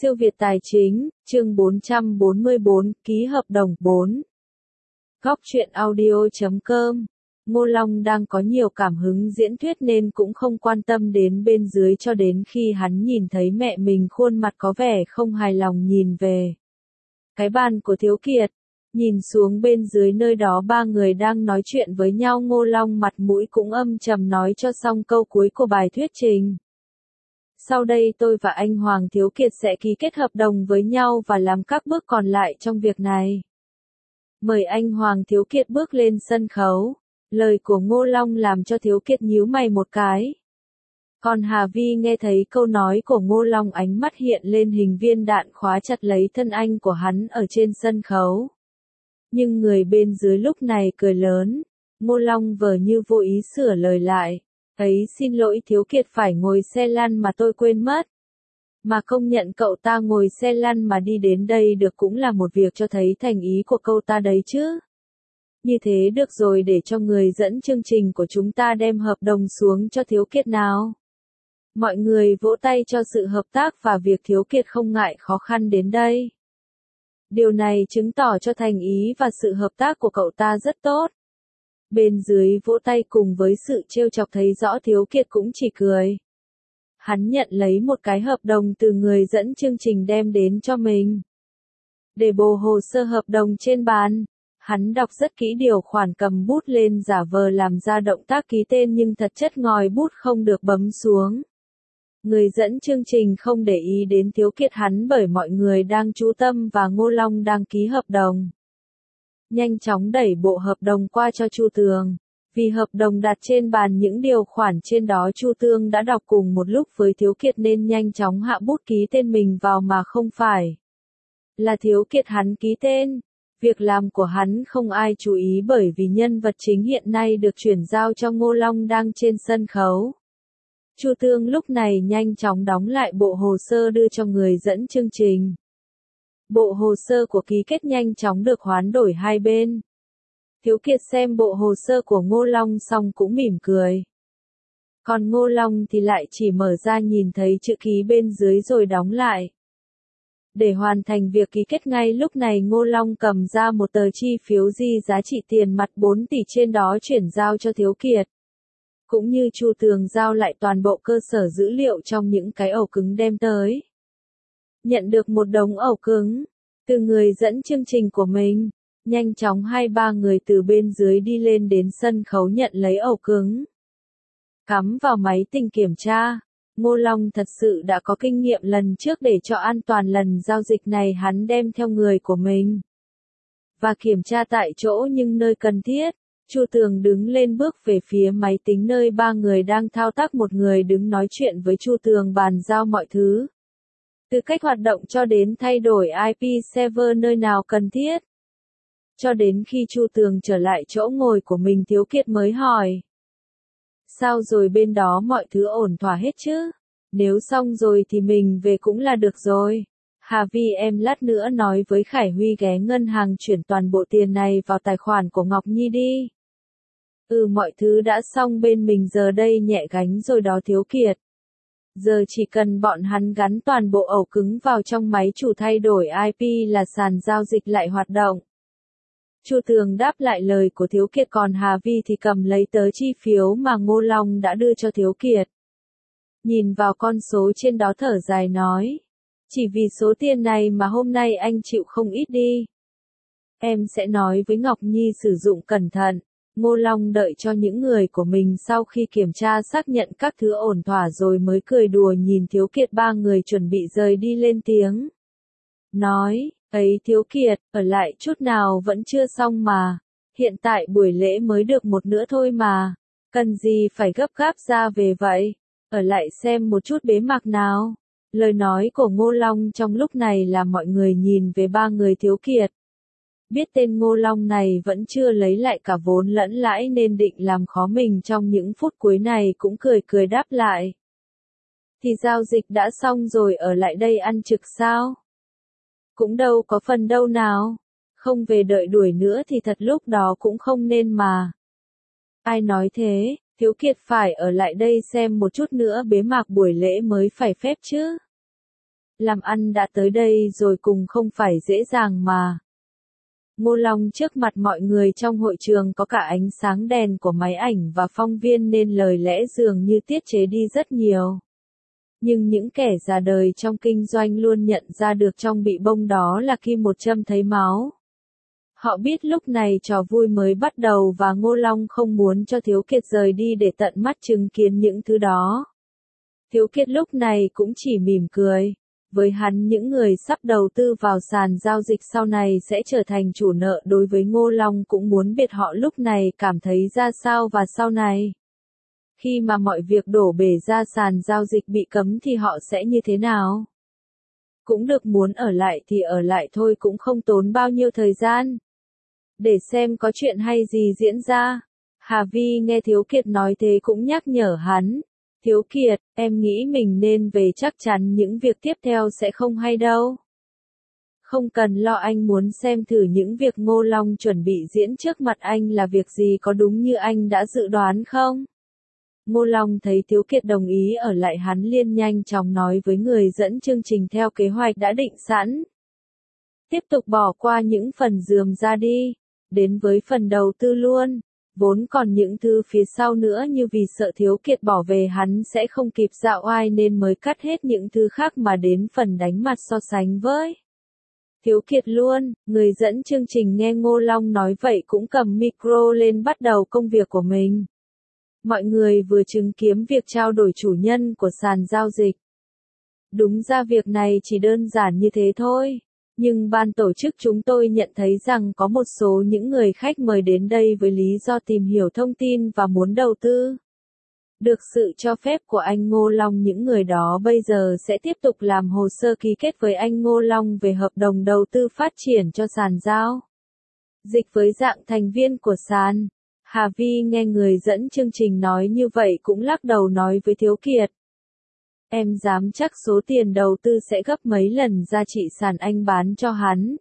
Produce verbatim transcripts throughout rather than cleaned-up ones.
Siêu Việt Tài Chính, chương bốn trăm bốn mươi bốn, ký hợp đồng bốn. Góc truyện audio chấm com. Ngô Long đang có nhiều cảm hứng diễn thuyết nên cũng không quan tâm đến bên dưới cho đến khi hắn nhìn thấy mẹ mình khuôn mặt có vẻ không hài lòng nhìn về cái bàn của Thiếu Kiệt. Nhìn xuống bên dưới nơi đó ba người đang nói chuyện với nhau, Ngô Long mặt mũi cũng âm trầm nói cho xong câu cuối của bài thuyết trình. Sau đây tôi và anh Hoàng Thiếu Kiệt sẽ ký kết hợp đồng với nhau và làm các bước còn lại trong việc này. Mời anh Hoàng Thiếu Kiệt bước lên sân khấu. Lời của Ngô Long làm cho Thiếu Kiệt nhíu mày một cái. Còn Hà Vi nghe thấy câu nói của Ngô Long, ánh mắt hiện lên hình viên đạn khóa chặt lấy thân anh của hắn ở trên sân khấu. Nhưng người bên dưới lúc này cười lớn. Ngô Long vờ như vô ý sửa lời lại. Ấy xin lỗi Thiếu Kiệt, phải ngồi xe lăn mà tôi quên mất. Mà công nhận cậu ta ngồi xe lăn mà đi đến đây được cũng là một việc cho thấy thành ý của cậu ta đấy chứ. Như thế được rồi, để cho người dẫn chương trình của chúng ta đem hợp đồng xuống cho Thiếu Kiệt nào. Mọi người vỗ tay cho sự hợp tác và việc Thiếu Kiệt không ngại khó khăn đến đây. Điều này chứng tỏ cho thành ý và sự hợp tác của cậu ta rất tốt. Bên dưới vỗ tay cùng với sự trêu chọc thấy rõ Thiếu Kiệt cũng chỉ cười. Hắn nhận lấy một cái hợp đồng từ người dẫn chương trình đem đến cho mình. Để bộ hồ sơ hợp đồng trên bàn, hắn đọc rất kỹ điều khoản, cầm bút lên giả vờ làm ra động tác ký tên nhưng thật chất ngòi bút không được bấm xuống. Người dẫn chương trình không để ý đến Thiếu Kiệt hắn bởi mọi người đang chú tâm và Ngô Long đang ký hợp đồng. Nhanh chóng đẩy bộ hợp đồng qua cho Chu Tường. Vì hợp đồng đặt trên bàn, những điều khoản trên đó Chu Tường đã đọc cùng một lúc với Thiếu Kiệt nên nhanh chóng hạ bút ký tên mình vào, mà không phải là Thiếu Kiệt hắn ký tên. Việc làm của hắn không ai chú ý bởi vì nhân vật chính hiện nay được chuyển giao cho Ngô Long đang trên sân khấu. Chu Tường lúc này nhanh chóng đóng lại bộ hồ sơ đưa cho người dẫn chương trình. Bộ hồ sơ của ký kết nhanh chóng được hoán đổi hai bên. Thiếu Kiệt xem bộ hồ sơ của Ngô Long xong cũng mỉm cười. Còn Ngô Long thì lại chỉ mở ra nhìn thấy chữ ký bên dưới rồi đóng lại. Để hoàn thành việc ký kết ngay lúc này, Ngô Long cầm ra một tờ chi phiếu di giá trị tiền mặt bốn tỷ, trên đó chuyển giao cho Thiếu Kiệt. Cũng như Chu Tường giao lại toàn bộ cơ sở dữ liệu trong những cái ổ cứng đem tới. Nhận được một đống ổ cứng từ người dẫn chương trình của mình, nhanh chóng hai ba người từ bên dưới đi lên đến sân khấu nhận lấy ổ cứng. Cắm vào máy tính kiểm tra. Ngô Long thật sự đã có kinh nghiệm lần trước, để cho an toàn lần giao dịch này hắn đem theo người của mình và kiểm tra tại chỗ nhưng nơi cần thiết. Chu Tường đứng lên bước về phía máy tính nơi ba người đang thao tác, một người đứng nói chuyện với Chu Tường bàn giao mọi thứ. Từ cách hoạt động cho đến thay đổi i pê server nơi nào cần thiết. Cho đến khi Chu Tường trở lại chỗ ngồi của mình, Thiếu Kiệt mới hỏi. Sao rồi, bên đó mọi thứ ổn thỏa hết chứ? Nếu xong rồi thì mình về cũng là được rồi. Hà Vi em lát nữa nói với Khải Huy ghé ngân hàng chuyển toàn bộ tiền này vào tài khoản của Ngọc Nhi đi. Ừ, mọi thứ đã xong bên mình giờ đây nhẹ gánh rồi đó Thiếu Kiệt. Giờ chỉ cần bọn hắn gắn toàn bộ ổ cứng vào trong máy chủ, thay đổi i pê là sàn giao dịch lại hoạt động. Chu Tường đáp lại lời của Thiếu Kiệt, còn Hà Vi thì cầm lấy tờ chi phiếu mà Ngô Long đã đưa cho Thiếu Kiệt. Nhìn vào con số trên đó thở dài nói. Chỉ vì số tiền này mà hôm nay anh chịu không ít đi. Em sẽ nói với Ngọc Nhi sử dụng cẩn thận. Ngô Long đợi cho những người của mình sau khi kiểm tra xác nhận các thứ ổn thỏa rồi mới cười đùa nhìn Thiếu Kiệt. Ba người chuẩn bị rời đi lên tiếng. Nói, ấy Thiếu Kiệt, ở lại chút nào, vẫn chưa xong mà. Hiện tại buổi lễ mới được một nửa thôi mà. Cần gì phải gấp gáp ra về vậy? Ở lại xem một chút bế mạc nào. Lời nói của Ngô Long trong lúc này làm mọi người nhìn về ba người Thiếu Kiệt. Biết tên Ngô Long này vẫn chưa lấy lại cả vốn lẫn lãi nên định làm khó mình trong những phút cuối này cũng cười cười đáp lại. Thì giao dịch đã xong rồi, ở lại đây ăn trực sao? Cũng đâu có phần đâu nào. Không về đợi đuổi nữa thì thật lúc đó cũng không nên mà. Ai nói thế? Thiếu Kiệt phải ở lại đây xem một chút nữa bế mạc buổi lễ mới phải phép chứ. làm ăn đã tới đây rồi cùng không phải dễ dàng mà. Ngô Long trước mặt mọi người trong hội trường có cả ánh sáng đèn của máy ảnh và phóng viên nên lời lẽ dường như tiết chế đi rất nhiều. Nhưng những kẻ già đời trong kinh doanh luôn nhận ra được trong bị bông đó là kim một châm thấy máu. Họ biết lúc này trò vui mới bắt đầu và Ngô Long không muốn cho Thiếu Kiệt rời đi để tận mắt chứng kiến những thứ đó. Thiếu Kiệt lúc này cũng chỉ mỉm cười. Với hắn những người sắp đầu tư vào sàn giao dịch sau này sẽ trở thành chủ nợ đối với Ngô Long cũng muốn biết họ lúc này cảm thấy ra sao và sau này. Khi mà mọi việc đổ bể ra sàn giao dịch bị cấm thì họ sẽ như thế nào? Cũng được muốn ở lại thì ở lại thôi cũng không tốn bao nhiêu thời gian. Để xem có chuyện hay gì diễn ra. Hà Vi nghe Thiếu Kiệt nói thế cũng nhắc nhở hắn. Thiếu Kiệt, em nghĩ mình nên về chắc chắn những việc tiếp theo sẽ không hay đâu. Không cần lo anh muốn xem thử những việc Ngô Long chuẩn bị diễn trước mặt anh là việc gì có đúng như anh đã dự đoán không? Ngô Long thấy Thiếu Kiệt đồng ý ở lại hắn liền nhanh chóng nói với người dẫn chương trình theo kế hoạch đã định sẵn. Tiếp tục bỏ qua những phần rườm ra đi, đến với phần đầu tư luôn. Vốn còn những thứ phía sau nữa như vì sợ Thiếu Kiệt bỏ về hắn sẽ không kịp dạo oai nên mới cắt hết những thứ khác mà đến phần đánh mặt so sánh với Thiếu Kiệt luôn. Người dẫn chương trình nghe Ngô Long nói vậy cũng cầm micro lên bắt đầu công việc của mình. Mọi người vừa chứng kiến việc trao đổi chủ nhân của sàn giao dịch. Đúng ra việc này chỉ đơn giản như thế thôi. Nhưng ban tổ chức chúng tôi nhận thấy rằng có một số những người khách mời đến đây với lý do tìm hiểu thông tin và muốn đầu tư. Được sự cho phép của anh Ngô Long những người đó bây giờ sẽ tiếp tục làm hồ sơ ký kết với anh Ngô Long về hợp đồng đầu tư phát triển cho sàn giao dịch với dạng thành viên của sàn. Hà Vi nghe người dẫn chương trình nói như vậy cũng lắc đầu nói với Thiếu Kiệt. Em dám chắc số tiền đầu tư sẽ gấp mấy lần giá trị sàn anh bán cho hắn.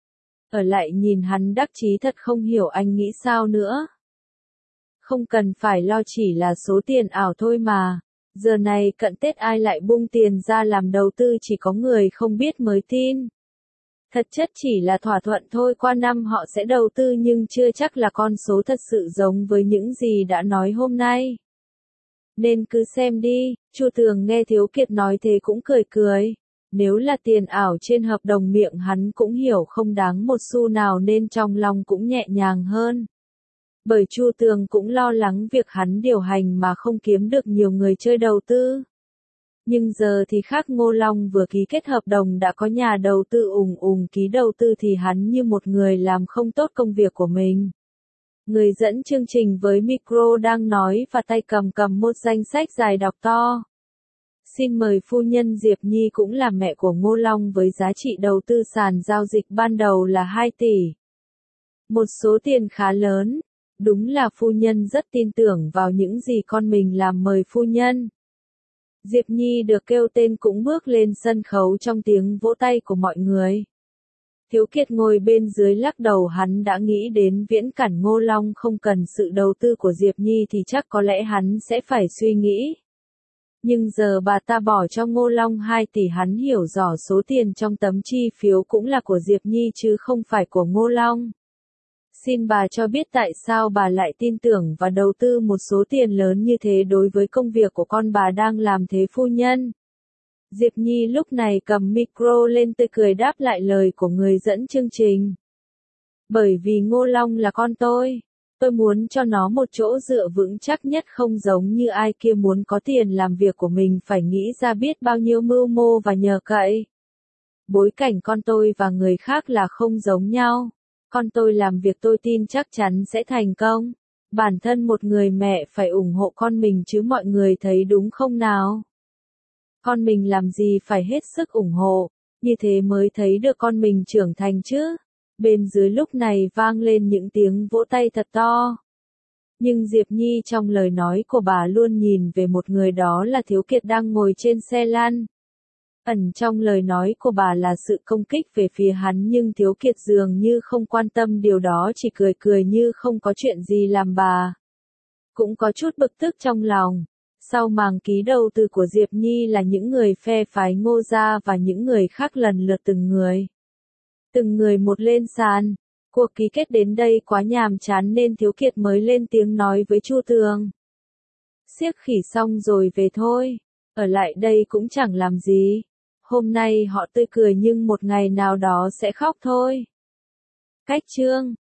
Ở lại nhìn hắn đắc chí thật không hiểu anh nghĩ sao nữa. Không cần phải lo chỉ là số tiền ảo thôi mà. Giờ này cận Tết ai lại bung tiền ra làm đầu tư chỉ có người không biết mới tin. Thật chất chỉ là thỏa thuận thôi qua năm họ sẽ đầu tư nhưng chưa chắc là con số thật sự giống với những gì đã nói hôm nay. Nên cứ xem đi, Chu Tường nghe Thiếu Kiệt nói thế cũng cười cười. Nếu là tiền ảo trên hợp đồng miệng hắn cũng hiểu không đáng một xu nào nên trong lòng cũng nhẹ nhàng hơn. Bởi Chu Tường cũng lo lắng việc hắn điều hành mà không kiếm được nhiều người chơi đầu tư. Nhưng giờ thì khác Ngô Long vừa ký kết hợp đồng đã có nhà đầu tư ùng ùng ký đầu tư thì hắn như một người làm không tốt công việc của mình. Người dẫn chương trình với micro đang nói và tay cầm cầm một danh sách dài đọc to. Xin mời phu nhân Diệp Nhi cũng là mẹ của Ngô Long với giá trị đầu tư sàn giao dịch ban đầu là hai tỷ. Một số tiền khá lớn. Đúng là phu nhân rất tin tưởng vào những gì con mình làm mời phu nhân. Diệp Nhi được kêu tên cũng bước lên sân khấu trong tiếng vỗ tay của mọi người. Thiếu Kiệt ngồi bên dưới lắc đầu hắn đã nghĩ đến viễn cảnh Ngô Long không cần sự đầu tư của Diệp Nhi thì chắc có lẽ hắn sẽ phải suy nghĩ. Nhưng giờ bà ta bỏ cho Ngô Long hai tỷ hắn hiểu rõ số tiền trong tấm chi phiếu cũng là của Diệp Nhi chứ không phải của Ngô Long. Xin bà cho biết tại sao bà lại tin tưởng và đầu tư một số tiền lớn như thế đối với công việc của con bà đang làm thế phu nhân. Diệp Nhi lúc này cầm micro lên tươi cười đáp lại lời của người dẫn chương trình. Bởi vì Ngô Long là con tôi. Tôi muốn cho nó một chỗ dựa vững chắc nhất không giống như ai kia muốn có tiền làm việc của mình phải nghĩ ra biết bao nhiêu mưu mô và nhờ cậy. Bối cảnh con tôi và người khác là không giống nhau. Con tôi làm việc tôi tin chắc chắn sẽ thành công. Bản thân một người mẹ phải ủng hộ con mình chứ mọi người thấy đúng không nào? Con mình làm gì phải hết sức ủng hộ, như thế mới thấy được con mình trưởng thành chứ. Bên dưới lúc này vang lên những tiếng vỗ tay thật to. Nhưng Diệp Nhi trong lời nói của bà luôn nhìn về một người đó là Thiếu Kiệt đang ngồi trên xe lăn. Ẩn trong lời nói của bà là sự công kích về phía hắn nhưng Thiếu Kiệt dường như không quan tâm điều đó chỉ cười cười như không có chuyện gì làm bà. Cũng có chút bực tức trong lòng. Sau màn ký đầu từ của Diệp Nhi là những người phe phái Ngô gia và những người khác lần lượt từng người. Từng người một lên sàn. Cuộc ký kết đến đây quá nhàm chán nên Thiếu Kiệt mới lên tiếng nói với Chu Tường. Siếc khỉ xong rồi về thôi. Ở lại đây cũng chẳng làm gì. Hôm nay họ tươi cười nhưng một ngày nào đó sẽ khóc thôi. Cách chương